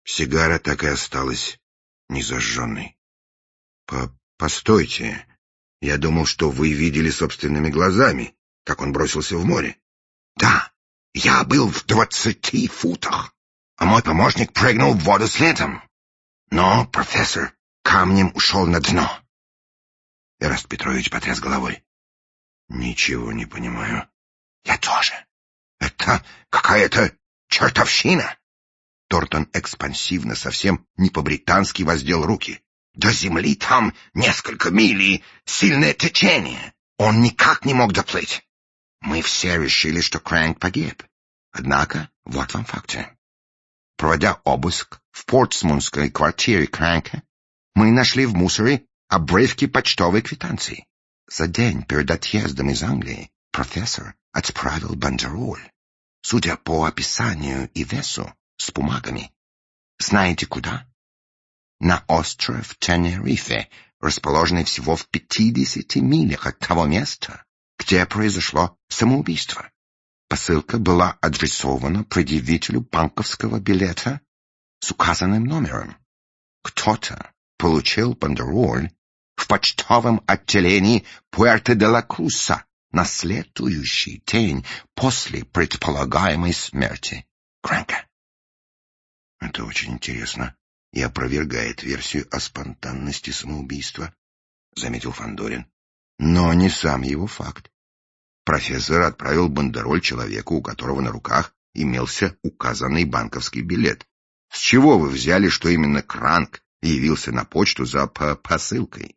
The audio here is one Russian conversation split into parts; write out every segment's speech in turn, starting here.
Сигара так и осталась незажженной. Постойте, я думал, что вы видели собственными глазами, как он бросился в море. Да, я был в 20 футах, а мой помощник прыгнул в воду следом. Но профессор камнем ушел на дно. Эраст Петрович потряс головой. Ничего не понимаю. Я тоже. Это какая-то чертовщина. Тортон экспансивно, совсем не по-британски воздел руки. До земли там несколько миль и сильное течение. Он никак не мог доплыть. Мы все решили, что Крэнк погиб. Однако, вот вам факты. Проводя обыск в портсмутской квартире Крэнка, мы нашли в мусоре обрывки почтовой квитанции. За день перед отъездом из Англии профессор отправил бандероль, судя по описанию и весу, с бумагами. Знаете куда? На остров Тенерифе, расположенный всего в 50 милях от того места, где произошло самоубийство. Посылка была адресована предъявителю банковского билета с указанным номером. Кто-то получил бандероль в почтовом отделении Пуэрто-де-ла-Круса на следующий день после предполагаемой смерти Крэнка. Это очень интересно и опровергает версию о спонтанности самоубийства, заметил Фандорин. Но не сам его факт. Профессор отправил бандероль человеку, у которого на руках имелся указанный банковский билет. С чего вы взяли, что именно Крэнк явился на почту за посылкой?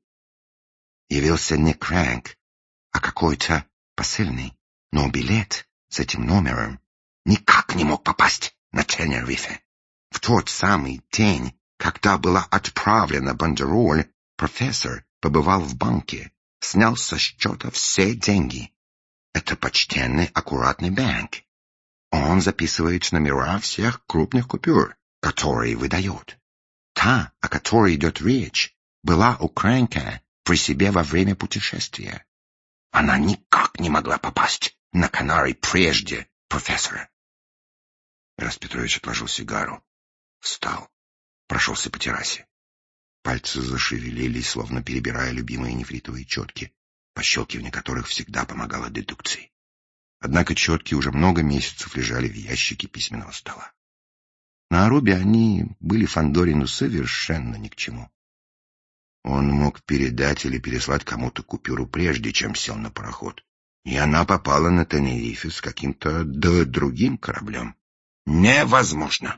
Явился не Крэнк, а какой-то посыльный, но билет с этим номером никак не мог попасть на Тенерифе. В тот самый день, когда была отправлена бандероль, профессор побывал в банке, снял со счета все деньги. Это почтенный, аккуратный банк. Он записывает номера всех крупных купюр, которые выдает. Та, о которой идет речь, была у Крэнка при себе во время путешествия. Она никак не могла попасть на Канары прежде профессора. Эраст Петрович отложил сигару, встал, прошелся по террасе. Пальцы зашевелились, словно перебирая любимые нефритовые четки, пощелкивание которых всегда помогало дедукции. Однако четки уже много месяцев лежали в ящике письменного стола. На Арубе они были Фандорину совершенно ни к чему. Он мог передать или переслать кому-то купюру, прежде чем сел на пароход, и она попала на Тенерифе с каким-то другим кораблем. Невозможно.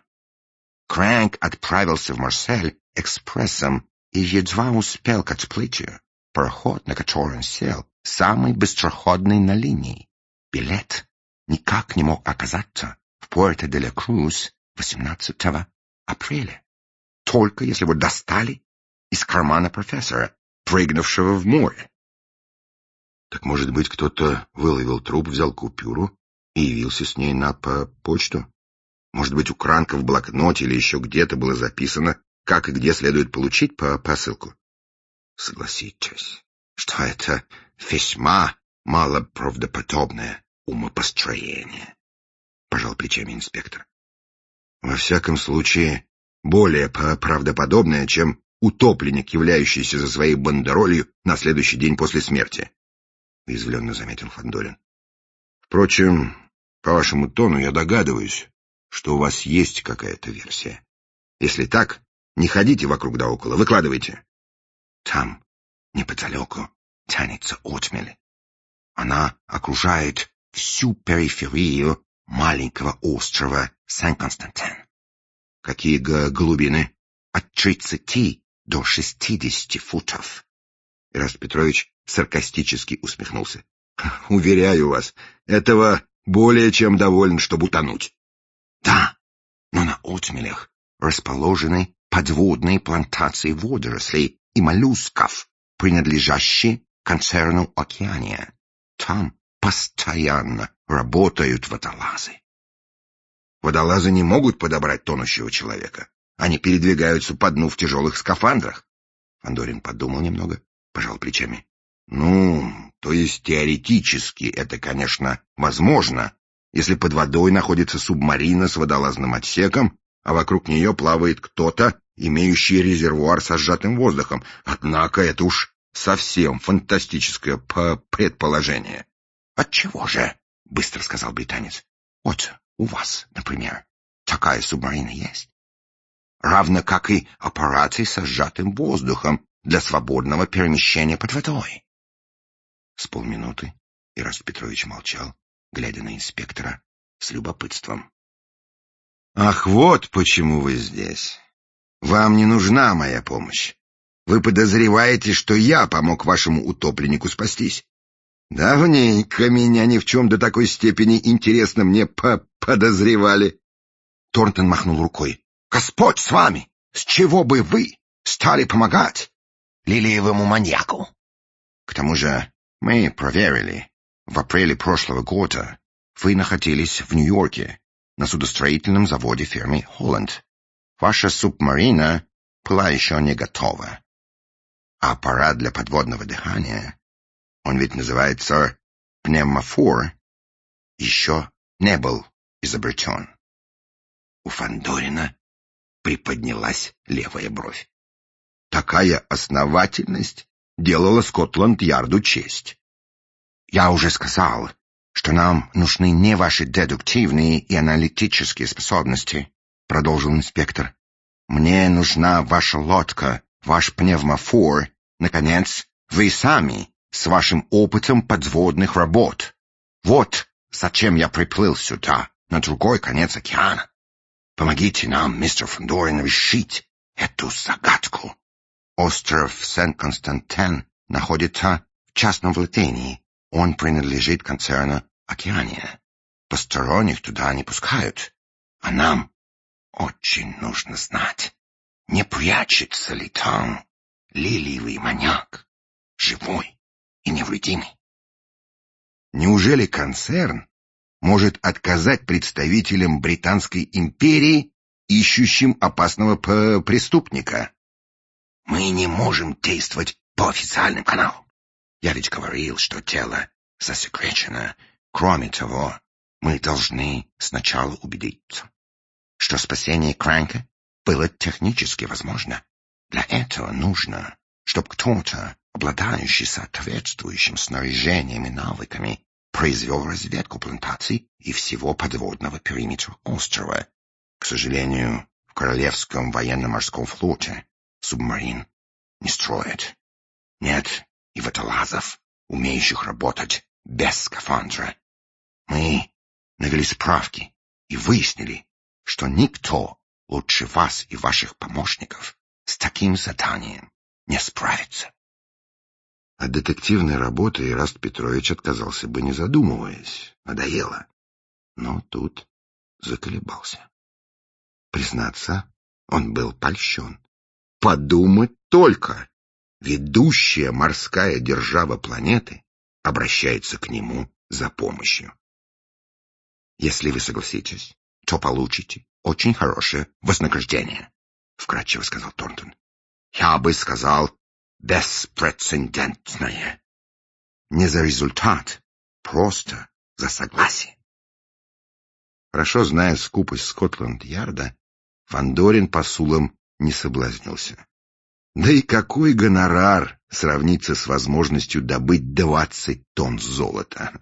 Крэнк отправился в Марсель экспрессом и едва успел к отплытию. Пароход, на который он сел, самый быстроходный на линии. Билет никак не мог оказаться в Пуэрто-де-ла-Крус 18 апреля. Только если его достали из кармана профессора, прыгнувшего в море. Так, может быть, кто-то выловил труп, взял купюру и явился с ней на почту? Может быть, у Крэнка в блокноте или еще где-то было записано, как и где следует получить посылку? Согласитесь, что это весьма малоправдоподобное умопостроение, пожал плечами инспектор. Во всяком случае, более правдоподобное, чем утопленник, являющийся за своей бандеролью на следующий день после смерти, — уязвленно заметил Фандорин. Впрочем, по вашему тону я догадываюсь, что у вас есть какая-то версия. Если так, не ходите вокруг да около, выкладывайте. Там, неподалеку, тянется отмель. Она окружает всю периферию маленького острова Сен-Константин. Какие глубины? От 30 до 60 футов. Эраст Петрович саркастически усмехнулся. Уверяю вас, этого более чем довольно, чтобы утонуть. Да, но на отмелях расположены подводные плантации водорослей и моллюсков, принадлежащие концерну «Океания». Там постоянно работают водолазы. Водолазы не могут подобрать тонущего человека. Они передвигаются по дну в тяжелых скафандрах. Фандорин подумал немного, пожал плечами. То есть теоретически это, конечно, возможно, если под водой находится субмарина с водолазным отсеком, а вокруг нее плавает кто-то, имеющий резервуар со сжатым воздухом. Однако это уж совсем фантастическое предположение. «Отчего же?» — быстро сказал британец. «Вот у вас, например, такая субмарина есть. Равно как и аппараты со сжатым воздухом для свободного перемещения под водой». С полминуты Ираст Петрович молчал, глядя на инспектора с любопытством. «Ах, вот почему вы здесь. Вам не нужна моя помощь. Вы подозреваете, что я помог вашему утопленнику спастись. Давненько меня ни в чем до такой степени интересно мне подозревали». Торнтон махнул рукой. «Господь с вами! С чего бы вы стали помогать лилиевому маньяку? К тому же мы проверили. В апреле прошлого года вы находились в Нью-Йорке на судостроительном заводе фирмы «Холланд». Ваша субмарина была еще не готова. А аппарат для подводного дыхания, он ведь называется пневмофор, еще не был изобретен». У Фандорина приподнялась левая бровь. Такая основательность делала Скотланд-Ярду честь. «Я уже сказал, что нам нужны не ваши дедуктивные и аналитические способности», — продолжил инспектор. «Мне нужна ваша лодка, ваш пневмофор, наконец, вы сами с вашим опытом подводных работ. Вот зачем я приплыл сюда, на другой конец океана. Помогите нам, мистер Фандорин, решить эту загадку. Остров Сент-Константин находится в частном владении. Он принадлежит концерну «Океания». Посторонних туда не пускают. А нам очень нужно знать, не прячется ли там лилиевый маньяк, живой и невредимый. Неужели концерн может отказать представителям Британской империи, ищущим опасного преступника? Мы не можем действовать по официальным каналам. Я ведь говорил, что дело засекречено. Кроме того, мы должны сначала убедиться, что спасение Кранка было технически возможно. Для этого нужно, чтобы кто-то, обладающий соответствующим снаряжением и навыками, произвел разведку плантаций и всего подводного периметра острова. К сожалению, в Королевском военно-морском флоте субмарин не строят. Нет и водолазов, умеющих работать без скафандра. Мы навели справки и выяснили, что никто лучше вас и ваших помощников с таким заданием не справится. От детективной работы Ираст Петрович отказался бы, не задумываясь. Надоело. Но тут заколебался. Признаться, он был польщен. Подумать только! Ведущая морская держава планеты обращается к нему за помощью. Если вы согласитесь, то получите очень хорошее вознаграждение, — вкратчиво сказал Торнтон. Я бы сказал, беспрецедентное. Не за результат, просто за согласие. Хорошо зная скупость Скотланд-Ярда, Фандорин посулом не соблазнился. Да и какой гонорар сравнится с возможностью добыть 20 тонн золота?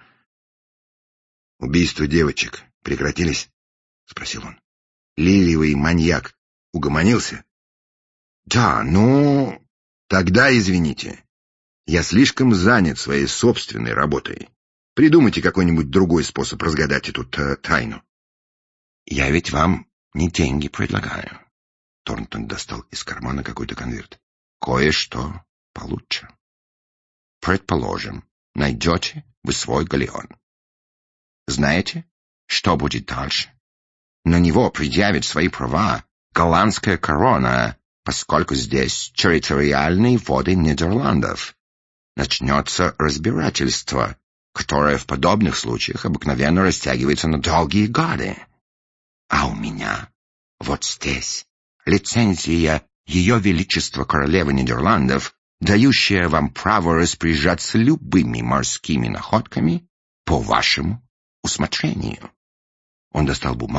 «Убийства девочек прекратились?» — спросил он. «Лилиевый маньяк угомонился?» «Да, но...» «Тогда извините. Я слишком занят своей собственной работой. Придумайте какой-нибудь другой способ разгадать эту тайну». «Я ведь вам не деньги предлагаю». Торнтон достал из кармана какой-то конверт. «Кое-что получше. Предположим, найдете вы свой галеон. Знаете, что будет дальше? На него предъявит свои права голландская корона, поскольку здесь территориальные воды Нидерландов. Начнется разбирательство, которое в подобных случаях обыкновенно растягивается на долгие годы. А у меня вот здесь лицензия Ее Величества Королевы Нидерландов, дающая вам право распоряжаться любыми морскими находками по вашему усмотрению». Он достал бумагу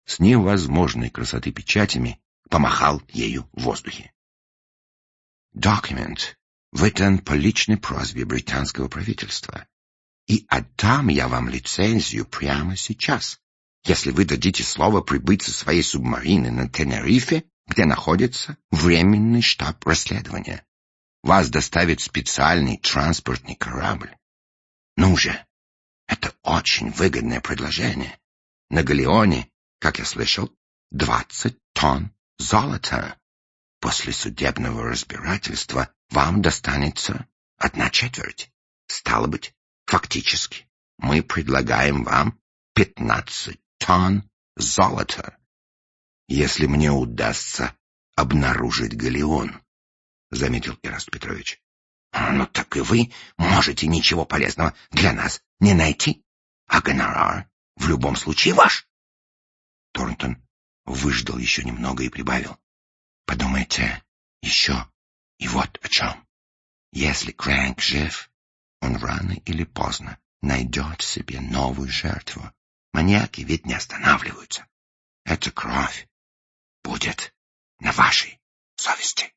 с невозможной красоты печатями, помахал ею в воздухе. «Документ выдан по личной просьбе британского правительства, и отдам я вам лицензию прямо сейчас, если вы дадите слово прибыть со своей субмарины на Тенерифе, где находится временный штаб расследования. Вас доставит специальный транспортный корабль. Ну же, это очень выгодное предложение. На галеоне, как я слышал, 20 тонн золота. После судебного разбирательства вам достанется 1/4. Стало быть, фактически, мы предлагаем вам 15 тонн золота, если мне удастся обнаружить галеон, — заметил Ираст Петрович. — Ну так и вы можете ничего полезного для нас не найти, а гонорар в любом случае ваш. Торнтон выждал еще немного и прибавил: — Подумайте еще и вот о чем. Если Крэнк жив, он рано или поздно найдет себе новую жертву. Маньяки ведь не останавливаются. Эта кровь будет на вашей совести.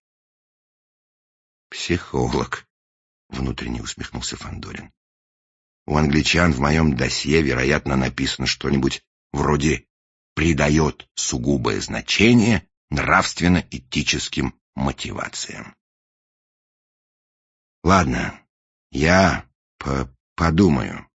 Психолог, внутренне усмехнулся Фандорин. У англичан в моем досье, вероятно, написано что-нибудь вроде «придает сугубое значение нравственно-этическим мотивациям». Ладно, я подумаю.